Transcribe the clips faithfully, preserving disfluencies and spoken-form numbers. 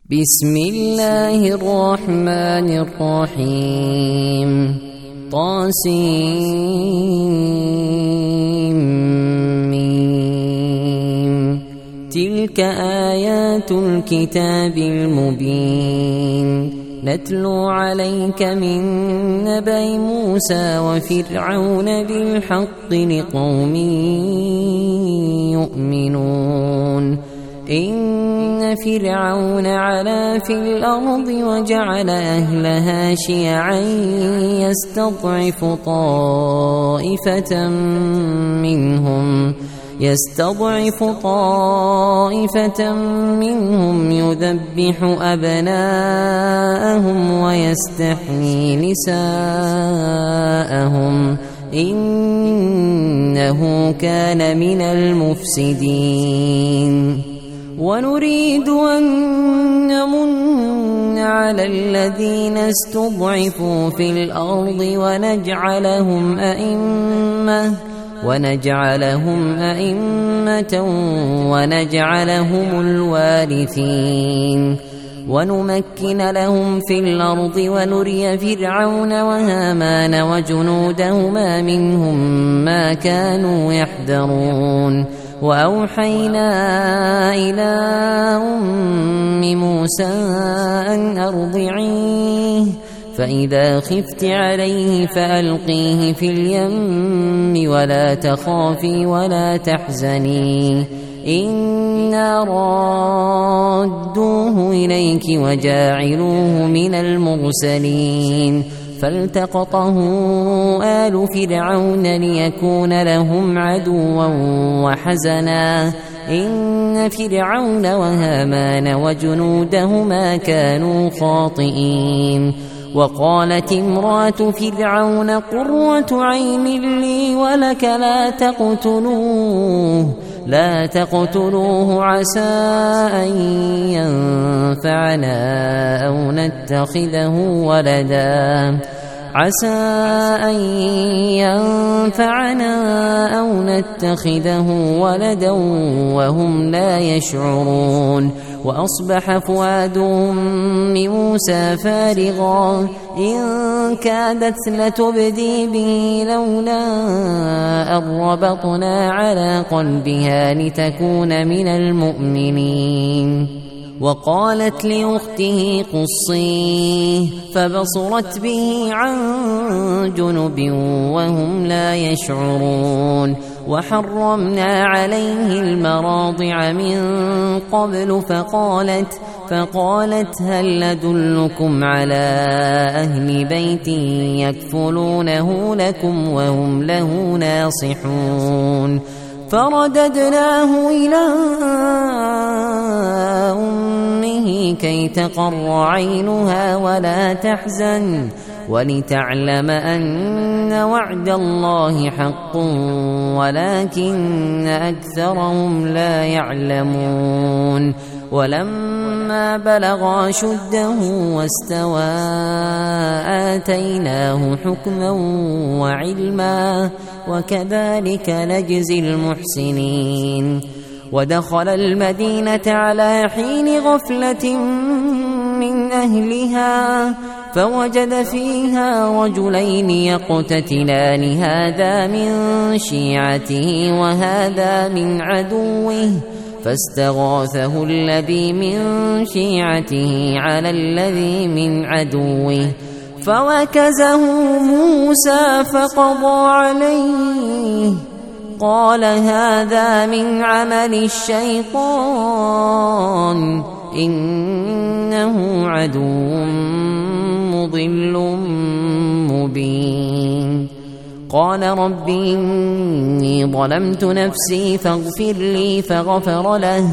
بسم الله الرحمن الرحيم طاسيم تلك آيات الكتاب المبين نتلو عليك من نبأ موسى وفرعون بالحق لقوم يؤمنون إن فرعون علا في الأرض وجعل أهلها شيعا يستضعف طائفة منهم يستضعف طائفة منهم يذبح أبناءهم ويستحيي نساءهم إنه كان من المفسدين ونريد أن نمن على الذين استضعفوا في الأرض ونجعلهم أئمة ونجعلهم أئمة ونجعلهم الوارثين ونمكن لهم في الأرض ونري فرعون وهامان وجنودهما منهم ما كانوا يحذرون وأوحينا إلى أم موسى أن أرضعيه فإذا خفت عليه فألقيه في اليم ولا تخافي ولا تحزني إنا رادوه إليك وجاعلوه من المرسلين فالتقطه آل فرعون ليكون لهم عدوا وحزنا إن فرعون وهامان وجنودهما كانوا خاطئين وقالت امرأة فرعون قرة عين لي ولك لا تقتلوه لا تقتلوه عسى أن ينفعنا أو نتخذه ولدا عسى أن ينفعنا أو نتخذه ولدا وهم لا يشعرون وأصبح فؤاد أم موسى فارغا إن كادت لتبدي به لولا أن ربطنا على قلبها لتكون من المؤمنين وقالت لأخته قصيه فبصرت به عن جنب وهم لا يشعرون وحرمنا عليه المراضع من قبل فقالت فقالت هل أدلكم على أهل بيت يكفلونه لكم وهم له ناصحون فرددناه إلى أمه كي تقر عينها ولا تحزن ولتعلم أن وعد الله حق ولكن أكثرهم لا يعلمون ولما بلغ أشده واستوى آتيناه حكما وعلما وكذلك نجزي المحسنين ودخل المدينة على حين غفلة من أهلها فوجد فيها رجلين يقتتلان هذا من شيعته وهذا من عدوه فاستغاثه الذي من شيعته على الذي من عدوه فوكزه موسى فقضى عليه قال هذا من عمل الشيطان إنه عدو مضل مبين قال رب إني ظلمت نفسي فاغفر لي فغفر له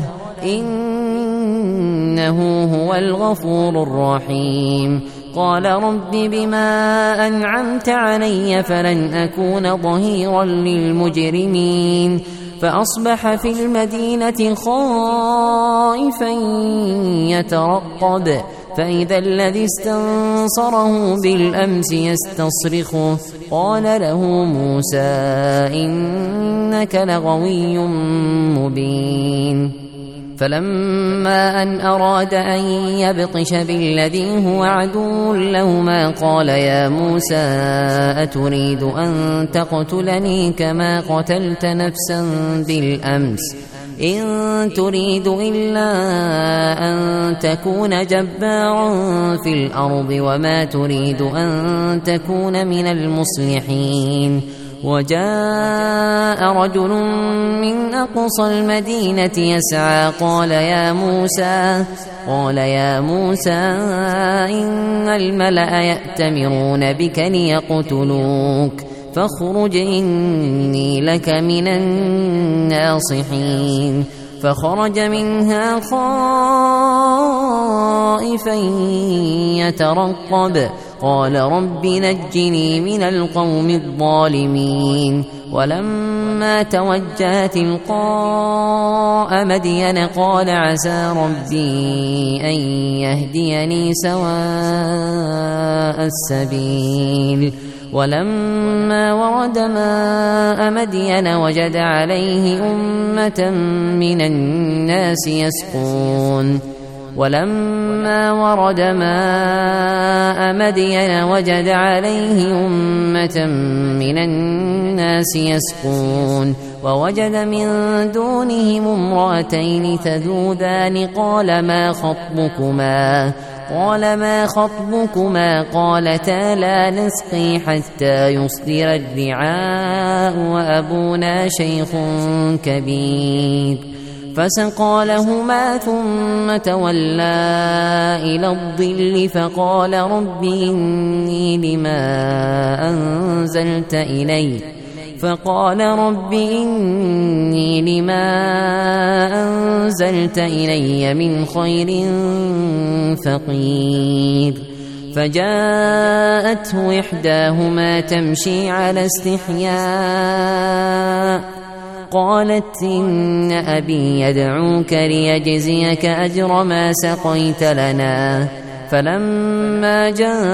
إنه هو الغفور الرحيم قال رب بما أنعمت علي فلن أكون ظهيرا للمجرمين فأصبح في المدينة خائفا يترقب فإذا الذي استنصره بالأمس يستصرخه قال له موسى إنك لغوي مبين فلما أن أراد أن يبطش بالذي هو عدو لهما قال يا موسى أتريد أن تقتلني كما قتلت نفسا بالأمس إن تريد إلا أن تكون جبارا في الأرض وما تريد أن تكون من المصلحين وجاء رجل من أقصى المدينة يسعى قال يا موسى قال يا موسى إن الملأ يأتمرون بك ليقتلوك فاخرج إني لك من الناصحين فخرج منها خائفا يترقب قال رب نجني من القوم الظالمين ولما توجه تلقاء مدين قال عسى ربي أن يهديني سواء السبيل ولما ورد ماء مدين وجد عليه أمة من الناس يسقون ولما ورد ماء مدين وجد عليه أمة من الناس يسقون ووجد من دونهم امرأتين تذودان قال ما خطبكما قال ما خطبكما قالتا لا نسقي حتى يصدر الرعاء وأبونا شيخ كبير فسقى لهما ثم تولى إلى الظل فقال رب إني لما أنزلت إلي فقال رب إني لما أنزلت إلي من خير فقير فجاءته إحداهما تمشي على استحياء قالت إن أبي يدعوك ليجزيك أجر ما سقيت لنا فلما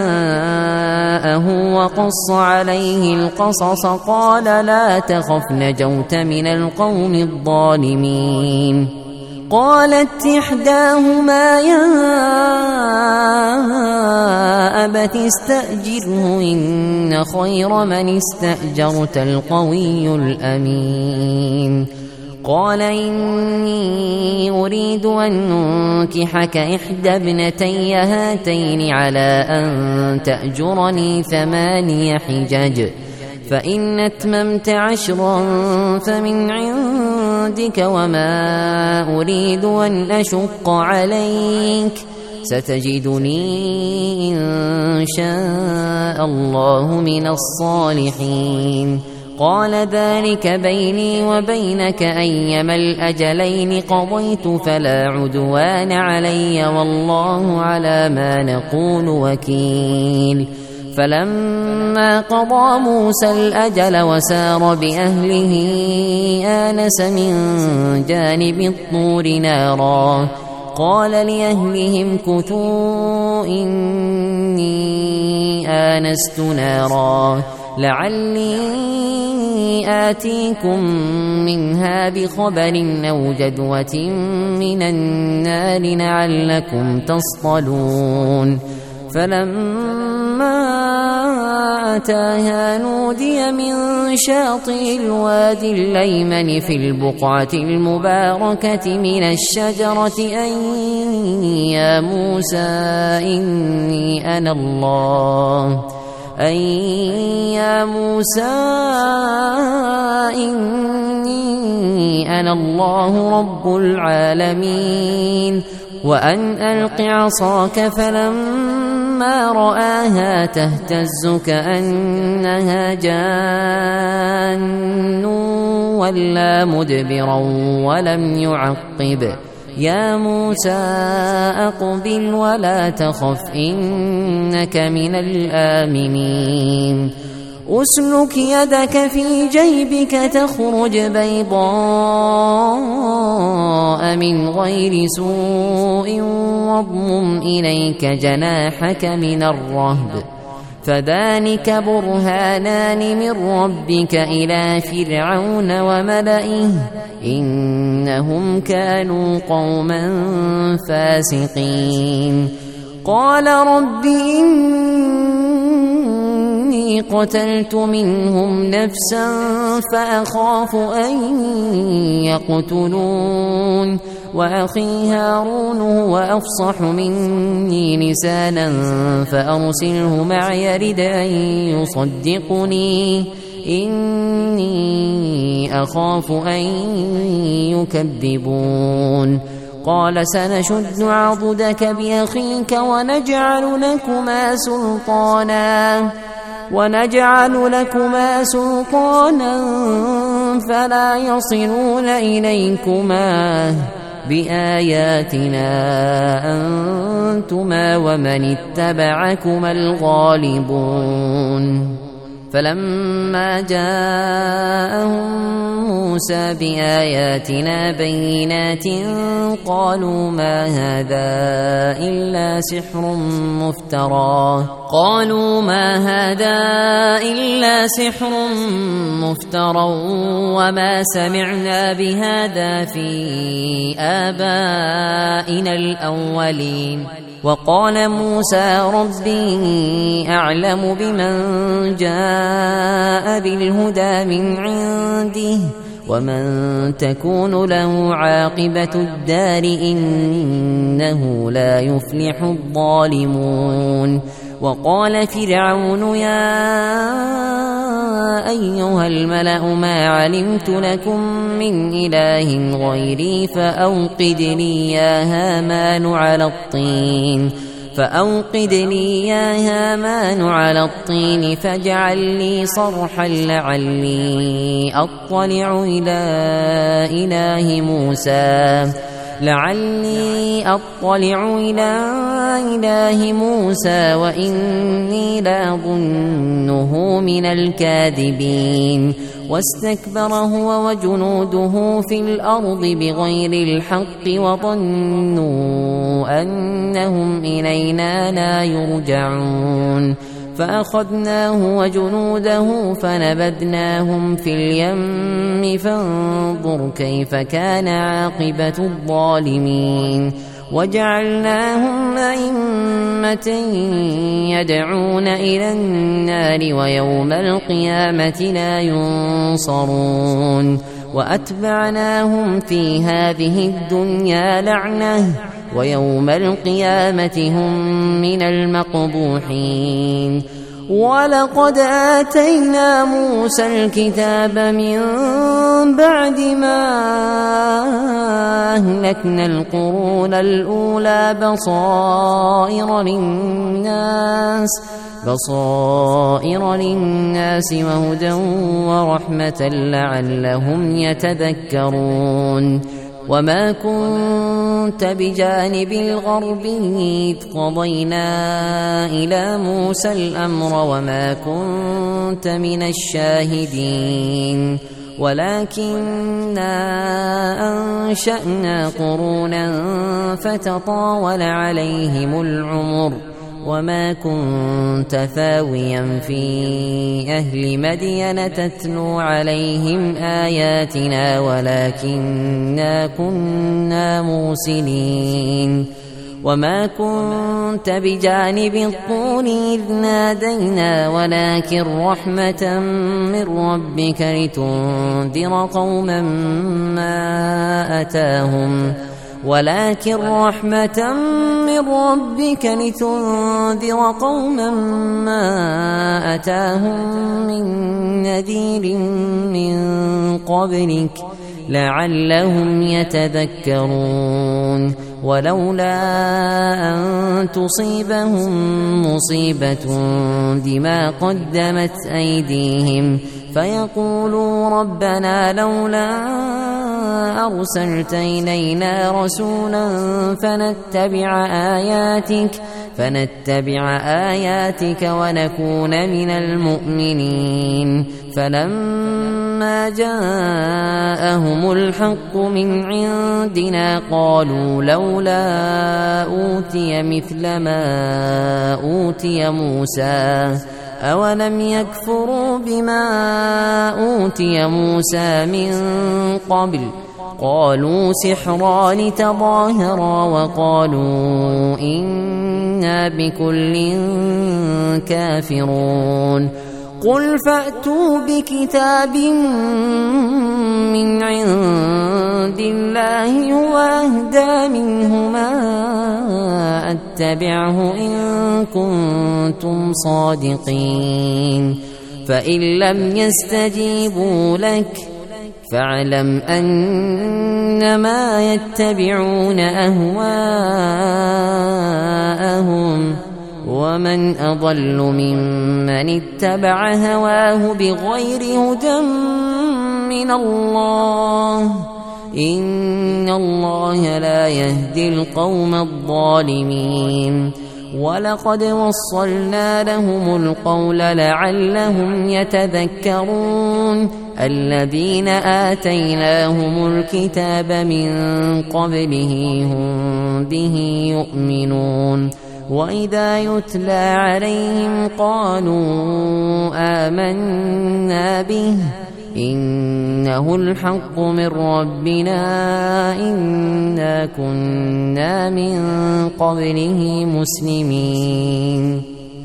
جاءه وقص عليه القصص قال لا تخف نجوت من القوم الظالمين قالت إحداهما يا أبت استأجره إن خير من استأجرت القوي الأمين قال إني أريد أن أنكحك إحدى ابنتي هاتين على أن تأجرني ثماني حجج فإن أتممت عشرا فمن عندك وما أريد أن أشق عليك ستجدني إن شاء الله من الصالحين قال ذلك بيني وبينك أيما الأجلين قضيت فلا عدوان علي والله على ما نقول وكيل فلما قضى موسى الأجل وسار بأهله آنس من جانب الطور نارا قال لأهلهم كثوا إني آنست نارا لعلي آتيكم منها بخبر أو جدوة من النار لعلكم تصطلون فلما أتاها نودي من شاطئ الوادي الأيمن في البقعة المباركة من الشجرة أن يا موسى إني أنا الله أن يا موسى إني أنا الله رب العالمين وأن ألق عصاك فلما رآها تهتز كأنها جان ولا مدبرا ولم يعقب يا موسى أقبل ولا تخف إنك من الآمنين أسلك يدك في جيبك تخرج بيضاء من غير سوء واضمم إليك جناحك من الرهب فذلك برهانان من ربك إلى فرعون وملئه إن إنهم كانوا قوما فاسقين قال رب إني قتلت منهم نفسا فأخاف أن يقتلون وأخي هارون هو أفصح مني لسانا فأرسله معي يرد أن يصدقني إني أخاف أن يكذبون قال سنشد عضدك بأخيك ونجعل لكما سلطانا ونجعل لكما سلطانا فلا يصلون إليكما بآياتنا أنتما ومن اتبعكما الغالبون فلما جاءهم موسى بآياتنا بينات قالوا ما هذا إلا سحر مفترى قالوا ما هذا إلا سحر مفترى وما سمعنا بهذا في آبائنا الأولين وقال موسى ربي أعلم بمن جاء بالهدى من عنده ومن تكون له عاقبة الدار إنه لا يفلح الظالمون وقال فرعون يا أيها الملأ ما علمت لكم من إله غيري فأوقد لي يا هامان على الطين فأوقد لي يا هامان على الطين فاجعل لي صرحا لعلي أطلع إلى إله موسى لعلي أطلع إلى إله موسى وإني لأظنه من الكاذبين واستكبر هو وجنوده في الأرض بغير الحق وظنوا أنهم إلينا لا يرجعون فأخذناه وجنوده فنبذناهم في اليم فانظر كيف كان عاقبة الظالمين وجعلناهم أئمة يدعون إلى النار ويوم القيامة لا ينصرون وأتبعناهم في هذه الدنيا لعنة ويوم القيامة هم من المقبوحين ولقد آتينا موسى الكتاب من بعد ما أهلكنا القرون الأولى بصائر للناس بصائر للناس وهدى ورحمة لعلهم يتذكرون وما كنت بجانب الغرب إذ قضينا إلى موسى الأمر وما كنت من الشاهدين ولكننا أنشأنا قرونا فتطاول عليهم العمر وما كنت ثاويا في أهل مدين تتلو عليهم آياتنا ولكننا كنا مرسلين وما كنت بجانب الطور إذ نادينا ولكن رحمة من ربك لتنذر قوما ما أتاهم ولكن رحمة من ربك لتنذر قوما ما أتاهم من نذير من قبلك لعلهم يتذكرون ولولا أن تصيبهم مصيبة بما قدمت أيديهم فيقولوا ربنا لولا أرسلت إلينا رسولا فنتبع آياتك فنتبع آياتك ونكون من المؤمنين فلما جاءهم الحق من عندنا قالوا لولا أوتي مثل ما أوتي موسى أولم يكفروا بما أوتي موسى من قبل قالوا سحران تظاهرا وقالوا إنا بكل كافرون قل فأتوا بكتاب من عند الله وأهدى منهما أتبعه إن كنتم صادقين فإن لم يستجيبوا لك فاعلم أنما يتبعون أهواءهم ومن أضل ممن اتبع هواه بغير هدى من الله إن الله لا يهدي القوم الظالمين ولقد وصلنا لهم القول لعلهم يتذكرون الذين آتيناهم الكتاب من قبله هم به يؤمنون وإذا يتلى عليهم قالوا آمنا به إنه الحق من ربنا إنا كنا من قبله مسلمين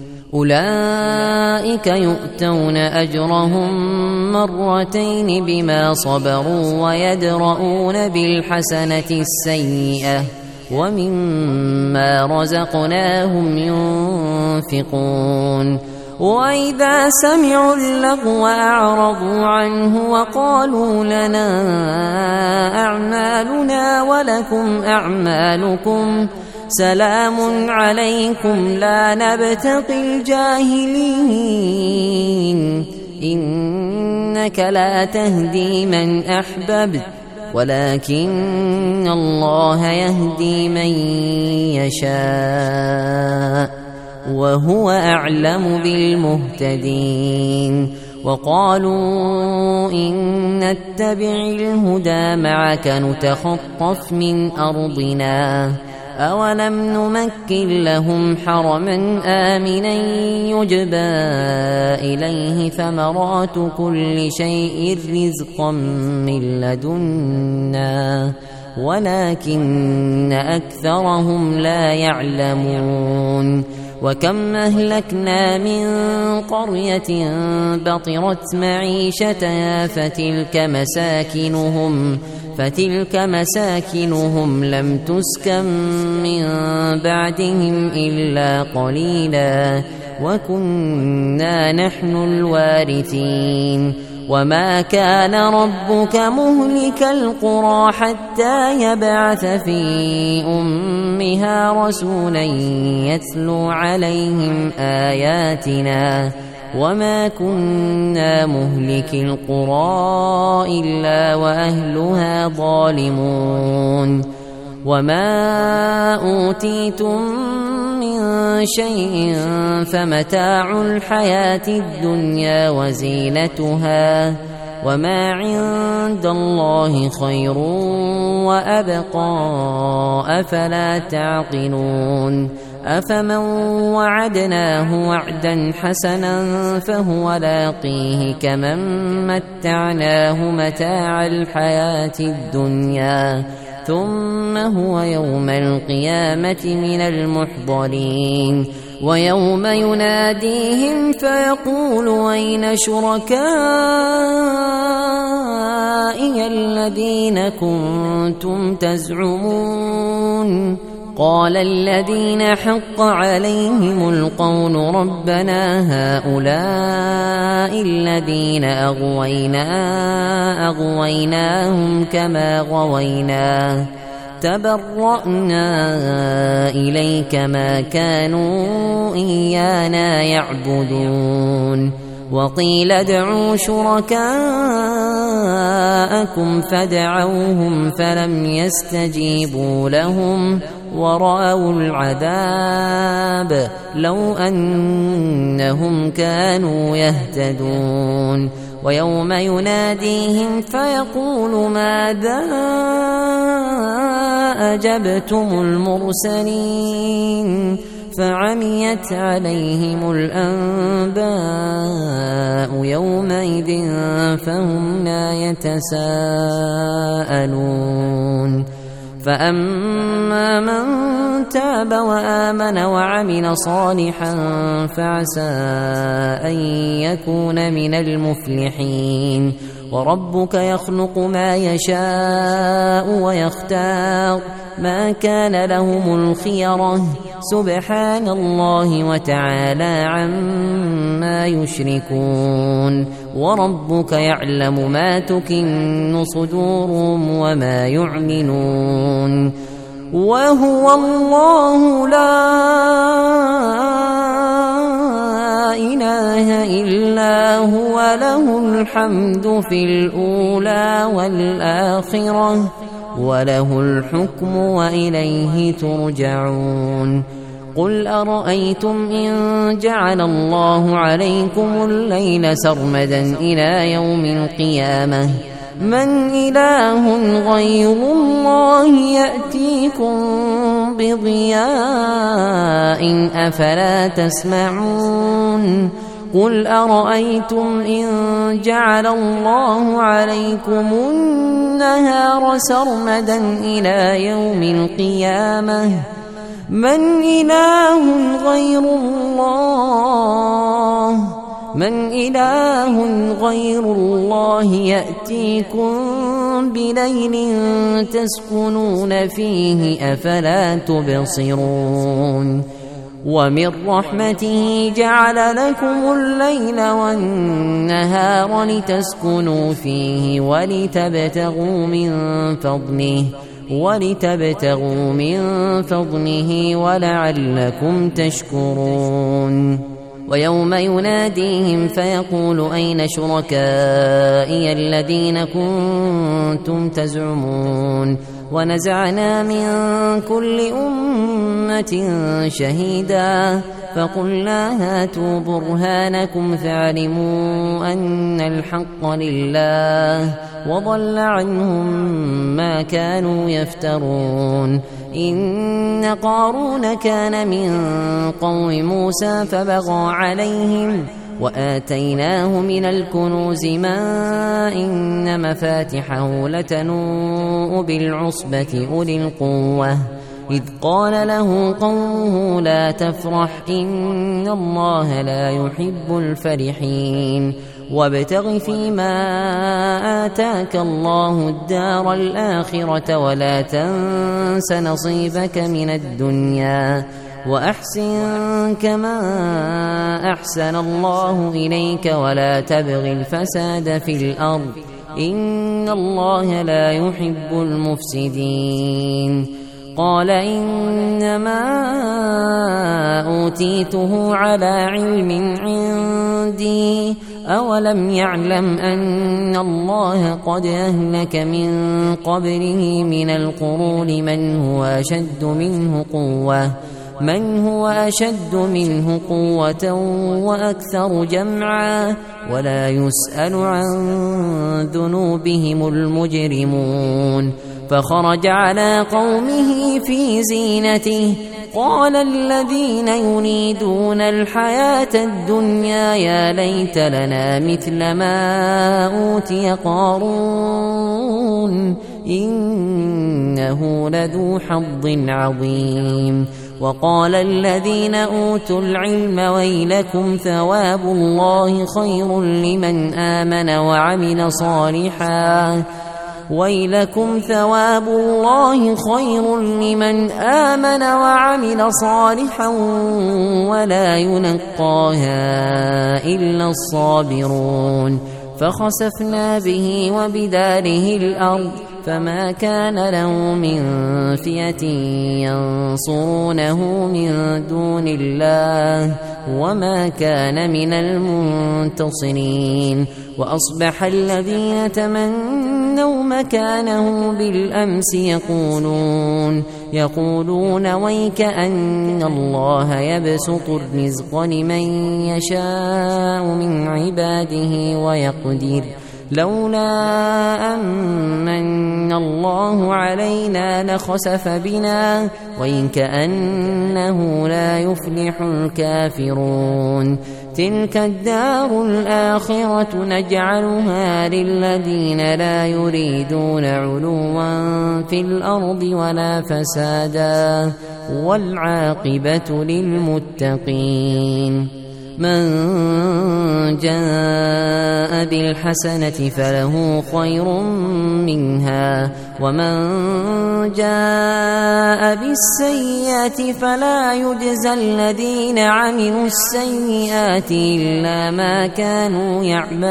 أولئك يؤتون أجرهم مرتين بما صبروا ويدرؤون بالحسنة السيئة ومما رزقناهم ينفقون وإذا سمعوا اللغو أعرضوا عنه وقالوا لنا أعمالنا ولكم أعمالكم سلام عليكم لا نبتغي الجاهلين إنك لا تهدي من أحببت ولكن الله يهدي من يشاء وهو أعلم بالمهتدين وقالوا إن نتبع الهدى معك نتخطف من أرضنا أولم نمكن لهم حرما آمنا يجبى إليه ثمرات كل شيء رزقا من لدنا ولكن أكثرهم لا يعلمون وكم أهلكنا من قرية بطرت معيشتها فتلك مساكنهم فتلك مساكنهم لم تسكن من بعدهم إلا قليلا وكنا نحن الوارثين وما كان ربك مهلك القرى حتى يبعث في أمها رسولا يتلو عليهم آياتنا وما كنا مهلك القرى إلا وأهلها ظالمون وما أوتيتم من شيء فمتاع الحياة الدنيا وزينتها وما عند الله خير وأبقى أفلا تعقلون أفمن وعدناه وعدا حسنا فهو لاقيه كمن متعناه متاع الحياة الدنيا ثم هو يوم القيامة من المحضرين ويوم يناديهم فيقول أين شركائي الذين كنتم تزعمون قال الذين حق عليهم القول ربنا هؤلاء الذين أغوينا أغويناهم كما غوينا تبرأنا إليك ما كانوا إيانا يعبدون وقيل ادعوا شركاءكم فدعوهم فلم يستجيبوا لهم ورأوا العذاب لو أنهم كانوا يهتدون ويوم يناديهم فيقول ماذا أجبتم المرسلين فعميت عليهم الأنباء يومئذ فهم لا يتساءلون فأما من تاب وآمن وعمل صالحا فعسى أن يكون من المفلحين وربك يخلق ما يشاء ويختار ما كان لهم الخيرة سبحان الله وتعالى عما يشركون وربك يعلم ما تكن صدورهم وما يعلنون وهو الله لا إله إلا هو له الحمد في الأولى والآخرة وله الحكم وإليه ترجعون قل أرأيتم إن جعل الله عليكم الليل سرمدا إلى يوم القيامة من إله غير الله يأتيكم بضياء أفلا تسمعون قل أرأيتم إن جعل الله عليكم النهار سرمدا إلى يوم القيامة من إله غير الله من إله غير الله يأتيكم بليل تسكنون فيه أفلا تبصرون ومن رحمته جعل لكم الليل والنهار لتسكنوا فيه ولتبتغوا من فضله ولتبتغوا من فضله ولعلكم تشكرون ويوم يناديهم فيقول أين شركائي الذين كنتم تزعمون ونزعنا من كل أمة شهيدا فقلنا هاتوا برهانكم فاعلموا أن الحق لله وضل عنهم ما كانوا يفترون إن قارون كان من قوم موسى فبغى عليهم وآتيناه من الكنوز ما إن مفاتحه لتنوء بالعصبة أولي القوة إذ قال له قومه لا تفرح إن الله لا يحب الفرحين وابتغ فيما آتاك الله الدار الآخرة ولا تنس نصيبك من الدنيا وأحسن كما أحسن الله إليك ولا تبغ الفساد في الأرض إن الله لا يحب المفسدين قال إنما أوتيته على علم عندي أولم يعلم أن الله قد أهلك من قبله من القرون من هو أشد منه قوة من هو أشد منه قوة وأكثر جمعا ولا يسأل عن ذنوبهم المجرمون فخرج على قومه في زينته قال الذين يريدون الحياة الدنيا يا ليت لنا مثل ما أوتي قارون إنه لذو حظ عظيم وقال الذين أوتوا العلم ويلكم ثواب الله خير لمن آمن وعمل صالحا ويلكم ثواب الله خير لمن آمن وعمل صالحا ولا ينقاها إلا الصابرون فخسفنا به وبداره الأرض فما كان له من فئة ينصرونه من دون الله وما كان من المنتصرين وأصبح الذين تمنوا مكانه بالأمس يقولون يقولون ويك أن الله يبسط الرزق لمن يشاء من عباده ويقدر لولا أمن الله علينا لخسف بنا وإن كأنه لا يفلح الكافرون تلك الدار الآخرة نجعلها للذين لا يريدون علوا في الأرض ولا فسادا والعاقبة للمتقين من جاء بالحسنة فله خير منها ومن جاء بالسيئة فلا يجزى الذين عملوا السيئات إلا ما كانوا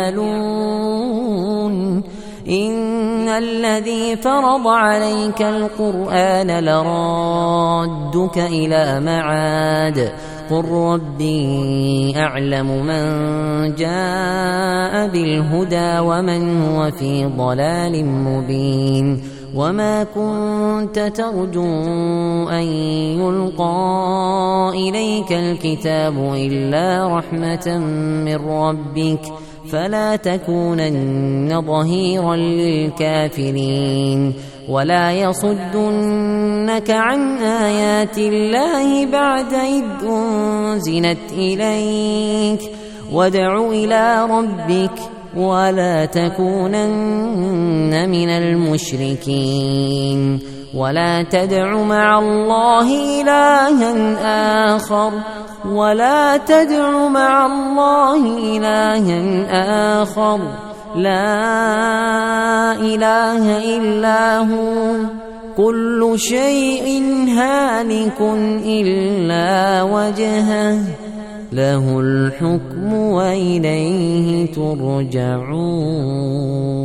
يعملون إن الذي فرض عليك القرآن لرادك إلى معاد قل ربي أعلم من جاء بالهدى ومن هو في ضلال مبين وما كنت ترجو أن يلقى إليك الكتاب إلا رحمة من ربك فلا تكونن ظهيرا للكافرين ولا يصدنك عن آيات الله بعد إذ أنزلت إليك وادع إلى ربك ولا تكونن من المشركين ولا تدع مع الله إلها آخر ولا تدع مع الله إلها آخر لا إله إلا هو كل شيء هالك إلا وجهه له الحكم وإليه ترجعون.